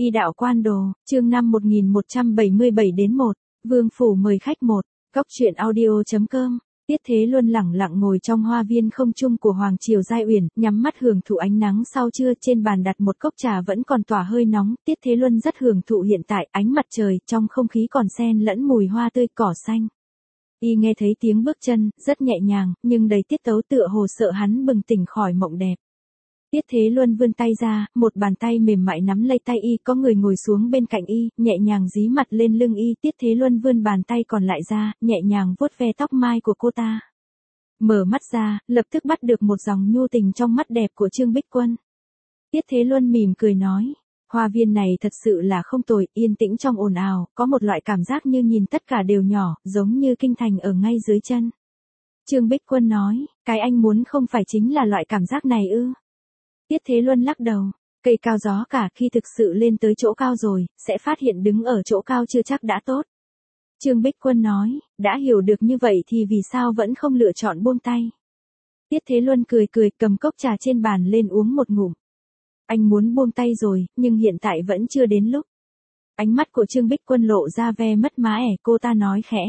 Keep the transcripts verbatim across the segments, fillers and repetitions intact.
Y đạo quan đồ, chương năm một nghìn một trăm bảy mươi bảy đến một, Vương phủ mời khách một, Cóc truyện audio.com. Tiết Thế Luân lẳng lặng ngồi trong hoa viên không trung của Hoàng Triều Giai Uyển, nhắm mắt hưởng thụ ánh nắng sau trưa, trên bàn đặt một cốc trà vẫn còn tỏa hơi nóng. Tiết Thế Luân rất hưởng thụ hiện tại, ánh mặt trời, trong không khí còn xen lẫn mùi hoa tươi cỏ xanh. Y nghe thấy tiếng bước chân, rất nhẹ nhàng, nhưng đầy tiết tấu, tựa hồ sợ hắn bừng tỉnh khỏi mộng đẹp. Tiết Thế Luân vươn tay ra, một bàn tay mềm mại nắm lấy tay y, có người ngồi xuống bên cạnh y, nhẹ nhàng dí mặt lên lưng y. Tiết Thế Luân vươn bàn tay còn lại ra, nhẹ nhàng vuốt ve tóc mai của cô ta. Mở mắt ra, lập tức bắt được một dòng nhu tình trong mắt đẹp của Trương Bích Quân. Tiết Thế Luân mỉm cười nói, hoa viên này thật sự là không tồi, yên tĩnh trong ồn ào, có một loại cảm giác như nhìn tất cả đều nhỏ, giống như kinh thành ở ngay dưới chân. Trương Bích Quân nói, cái anh muốn không phải chính là loại cảm giác này ư? Tiết Thế Luân lắc đầu, cây cao gió cả, khi thực sự lên tới chỗ cao rồi, sẽ phát hiện đứng ở chỗ cao chưa chắc đã tốt. Trương Bích Quân nói, đã hiểu được như vậy thì vì sao vẫn không lựa chọn buông tay. Tiết Thế Luân cười cười, cầm cốc trà trên bàn lên uống một ngụm. Anh muốn buông tay rồi, nhưng hiện tại vẫn chưa đến lúc. Ánh mắt của Trương Bích Quân lộ ra ve mất má ẻ, cô ta nói khẽ.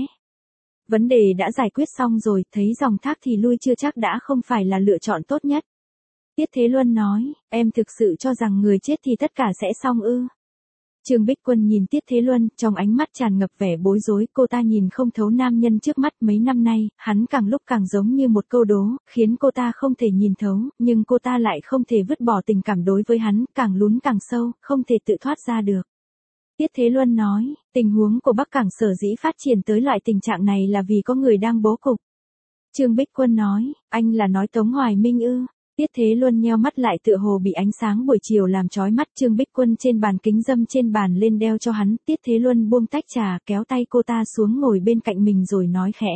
Vấn đề đã giải quyết xong rồi, thấy dòng thác thì lui chưa chắc đã không phải là lựa chọn tốt nhất. Tiết Thế Luân nói, em thực sự cho rằng người chết thì tất cả sẽ xong ư? Trương Bích Quân nhìn Tiết Thế Luân, trong ánh mắt tràn ngập vẻ bối rối, cô ta nhìn không thấu nam nhân trước mắt. Mấy năm nay, hắn càng lúc càng giống như một câu đố, khiến cô ta không thể nhìn thấu, nhưng cô ta lại không thể vứt bỏ tình cảm đối với hắn, càng lún càng sâu, không thể tự thoát ra được. Tiết Thế Luân nói, tình huống của Bắc Cảng sở dĩ phát triển tới loại tình trạng này là vì có người đang bố cục. Trương Bích Quân nói, anh là nói Tống Hoài Minh ư? Tiết Thế Luân nheo mắt lại, tựa hồ bị ánh sáng buổi chiều làm chói mắt. Trương Bích Quân trên bàn kính dâm trên bàn lên đeo cho hắn. Tiết Thế Luân buông tách trà, kéo tay cô ta xuống ngồi bên cạnh mình rồi nói khẽ.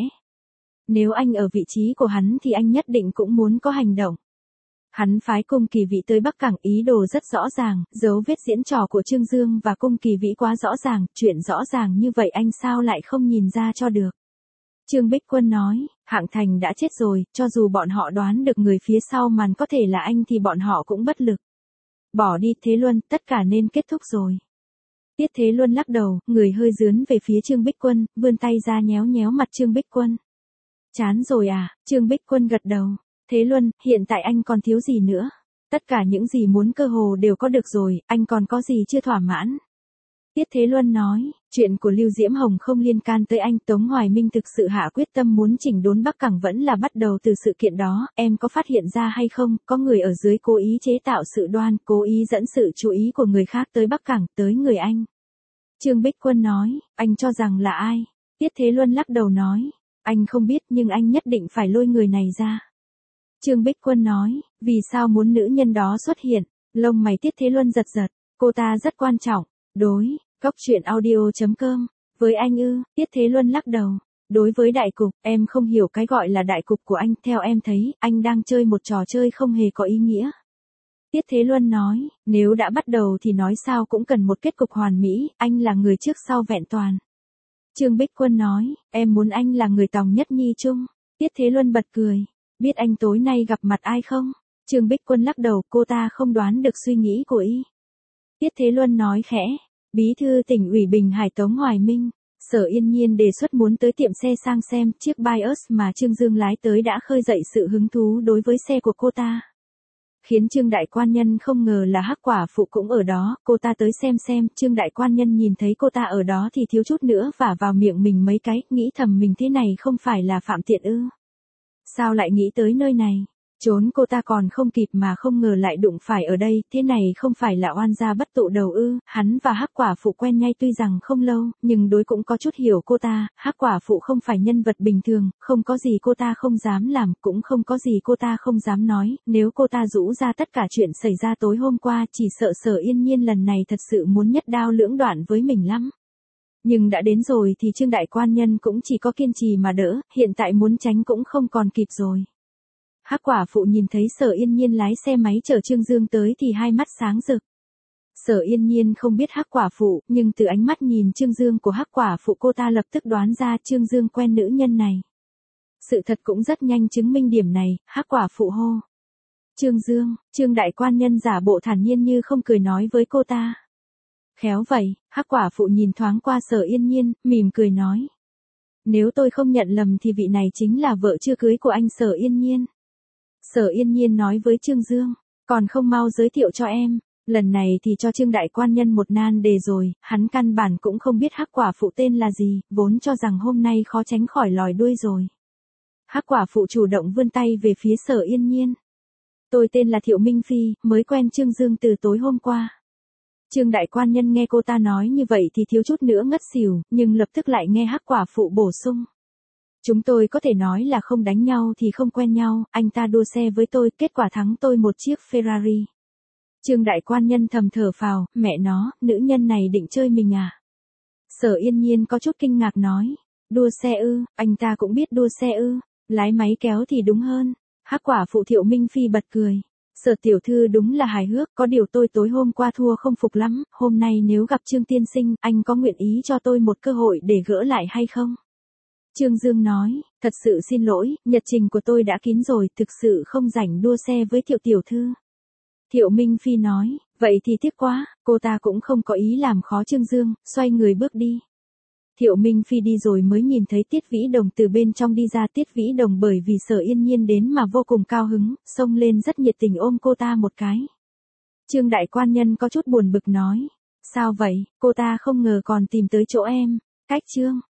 Nếu anh ở vị trí của hắn thì anh nhất định cũng muốn có hành động. Hắn phái Cung Kỳ Vĩ tới Bắc Cảng, ý đồ rất rõ ràng, dấu vết diễn trò của Trương Dương và Cung Kỳ Vĩ quá rõ ràng, chuyện rõ ràng như vậy anh sao lại không nhìn ra cho được. Trương Bích Quân nói, Hạng Thành đã chết rồi, cho dù bọn họ đoán được người phía sau màn có thể là anh thì bọn họ cũng bất lực. Bỏ đi Thế Luân, tất cả nên kết thúc rồi. Tiết Thế Luân lắc đầu, người hơi dướn về phía Trương Bích Quân, vươn tay ra nhéo nhéo mặt Trương Bích Quân. Chán rồi à? Trương Bích Quân gật đầu. Thế Luân, hiện tại anh còn thiếu gì nữa? Tất cả những gì muốn cơ hồ đều có được rồi, anh còn có gì chưa thỏa mãn? Tiết Thế Luân nói, chuyện của Lưu Diễm Hồng không liên can tới anh. Tống Hoài Minh thực sự hạ quyết tâm muốn chỉnh đốn Bắc Cảng vẫn là bắt đầu từ sự kiện đó, em có phát hiện ra hay không, có người ở dưới cố ý chế tạo sự đoan, cố ý dẫn sự chú ý của người khác tới Bắc Cảng, tới người anh. Trương Bích Quân nói, anh cho rằng là ai? Tiết Thế Luân lắc đầu nói, anh không biết nhưng anh nhất định phải lôi người này ra. Trương Bích Quân nói, vì sao muốn nữ nhân đó xuất hiện? Lông mày Tiết Thế Luân giật giật, cô ta rất quan trọng. Đối, Cóc truyện audio.com, với anh ư? Tiết Thế Luân lắc đầu. Đối với đại cục, em không hiểu cái gọi là đại cục của anh, theo em thấy, anh đang chơi một trò chơi không hề có ý nghĩa. Tiết Thế Luân nói, nếu đã bắt đầu thì nói sao cũng cần một kết cục hoàn mỹ, anh là người trước sau vẹn toàn. Trương Bích Quân nói, em muốn anh là người tòng nhất nhi chung. Tiết Thế Luân bật cười, biết anh tối nay gặp mặt ai không? Trương Bích Quân lắc đầu, cô ta không đoán được suy nghĩ của y. Tiết Thế Luân nói khẽ, Bí thư tỉnh ủy Bình Hải Tống Hoài Minh. Sở Yên Nhiên đề xuất muốn tới tiệm xe sang xem, chiếc Bios mà Trương Dương lái tới đã khơi dậy sự hứng thú đối với xe của cô ta. Khiến Trương Đại Quan Nhân không ngờ là Hắc Quả Phụ cũng ở đó, cô ta tới xem xem, Trương Đại Quan Nhân nhìn thấy cô ta ở đó thì thiếu chút nữa vả vào miệng mình mấy cái, nghĩ thầm mình thế này không phải là phạm tiện ư? Sao lại nghĩ tới nơi này? Trốn cô ta còn không kịp mà không ngờ lại đụng phải ở đây, thế này không phải là oan gia bất tụ đầu ư? Hắn và Hắc Quả Phụ quen nhau tuy rằng không lâu, nhưng đối cũng có chút hiểu cô ta. Hắc Quả Phụ không phải nhân vật bình thường, không có gì cô ta không dám làm, cũng không có gì cô ta không dám nói. Nếu cô ta rũ ra tất cả chuyện xảy ra tối hôm qua, chỉ sợ Sở Yên Nhiên lần này thật sự muốn nhất đao lưỡng đoạn với mình lắm. Nhưng đã đến rồi thì Trương Đại Quan Nhân cũng chỉ có kiên trì mà đỡ, hiện tại muốn tránh cũng không còn kịp rồi. Hắc Quả Phụ nhìn thấy Sở Yên Nhiên lái xe máy chở Trương Dương tới thì hai mắt sáng rực. Sở Yên Nhiên không biết Hắc Quả Phụ, nhưng từ ánh mắt nhìn Trương Dương của Hắc Quả Phụ cô ta lập tức đoán ra Trương Dương quen nữ nhân này. Sự thật cũng rất nhanh chứng minh điểm này, Hắc Quả Phụ hô. Trương Dương, Trương Đại Quan Nhân giả bộ thản nhiên như không cười nói với cô ta. Khéo vậy, Hắc quả phụ nhìn thoáng qua Sở Yên Nhiên, mỉm cười nói. Nếu tôi không nhận lầm thì vị này chính là vợ chưa cưới của anh Sở Yên Nhiên. Sở Yên Nhiên nói với Trương Dương, còn không mau giới thiệu cho em. Lần này thì cho Trương đại quan nhân một nan đề rồi, hắn căn bản cũng không biết Hắc quả phụ tên là gì, vốn cho rằng hôm nay khó tránh khỏi lòi đuôi rồi. Hắc quả phụ chủ động vươn tay về phía Sở Yên Nhiên. Tôi tên là Thiệu Minh Phi, mới quen Trương Dương từ tối hôm qua. Trương đại quan nhân nghe cô ta nói như vậy thì thiếu chút nữa ngất xỉu, nhưng lập tức lại nghe Hắc quả phụ bổ sung. Chúng tôi có thể nói là không đánh nhau thì không quen nhau, anh ta đua xe với tôi, kết quả thắng tôi một chiếc Ferrari. Trương đại quan nhân thầm thở phào, mẹ nó, nữ nhân này định chơi mình à? Sở Yên Nhiên có chút kinh ngạc nói, đua xe ư, anh ta cũng biết đua xe ư, lái máy kéo thì đúng hơn. Hắc quả phụ Thiệu Minh Phi bật cười. Sở tiểu thư đúng là hài hước, có điều tôi tối hôm qua thua không phục lắm, hôm nay nếu gặp Trương tiên sinh, anh có nguyện ý cho tôi một cơ hội để gỡ lại hay không? Trương Dương nói, thật sự xin lỗi, nhật trình của tôi đã kín rồi, thực sự không rảnh đua xe với Thiệu tiểu thư. Thiệu Minh Phi nói, vậy thì tiếc quá, cô ta cũng không có ý làm khó Trương Dương, xoay người bước đi. Thiệu Minh Phi đi rồi mới nhìn thấy Tiết Vĩ Đồng từ bên trong đi ra. Tiết Vĩ Đồng bởi vì Sở Yên Nhiên đến mà vô cùng cao hứng, xông lên rất nhiệt tình ôm cô ta một cái. Trương đại quan nhân có chút buồn bực nói, sao vậy, cô ta không ngờ còn tìm tới chỗ em. Cách Trương